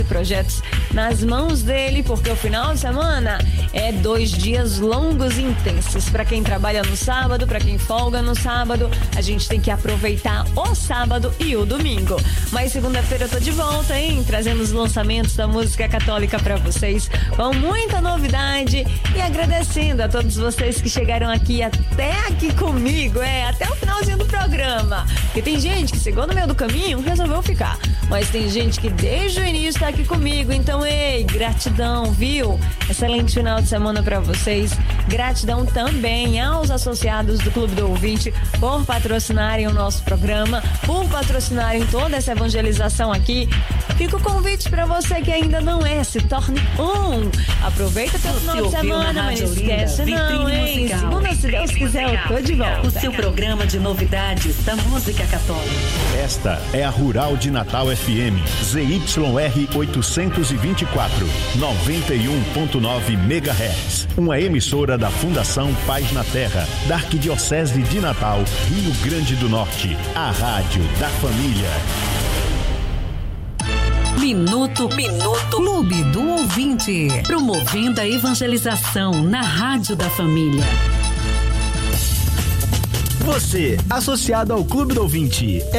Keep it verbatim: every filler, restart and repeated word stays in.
e projetos nas mãos dele, porque o final de semana é dois dias longos e intensos. Para quem trabalha no sábado, para quem folga no sábado, a gente tem que aproveitar o sábado e o domingo. Mas segunda-feira eu tô de volta, hein? Trazendo os lançamentos da música católica para vocês, com muita novidade, e agradecendo a todos vocês que chegaram aqui até aqui comigo, é, até o finalzinho do programa. Porque tem gente que chegou no meio do caminho, resolveu ficar. Mas tem gente que desde o início tá aqui comigo. Então, ei, gratidão, viu? Excelente final de semana pra vocês. Gratidão também aos associados do Clube do Ouvinte por patrocinarem o nosso programa, por patrocinarem toda essa evangelização aqui. Fica o convite pra você que ainda não é, se torne um. Aproveita teu final de semana, mas não esquece não, hein? Segunda, se Deus quiser, eu tô de volta. O seu programa de novidades da música católica. Esta é a Rural de Natal F M, Z Y R oitocentos e vinte e quatro, noventa e um ponto nove megahertz. Uma emissora da Fundação Paz na Terra, da Arquidiocese de Natal, Rio Grande do Norte. A Rádio da Família. Minuto, Minuto, Clube do Ouvinte. Promovendo a evangelização na Rádio da Família. Você, associado ao Clube do Ouvinte,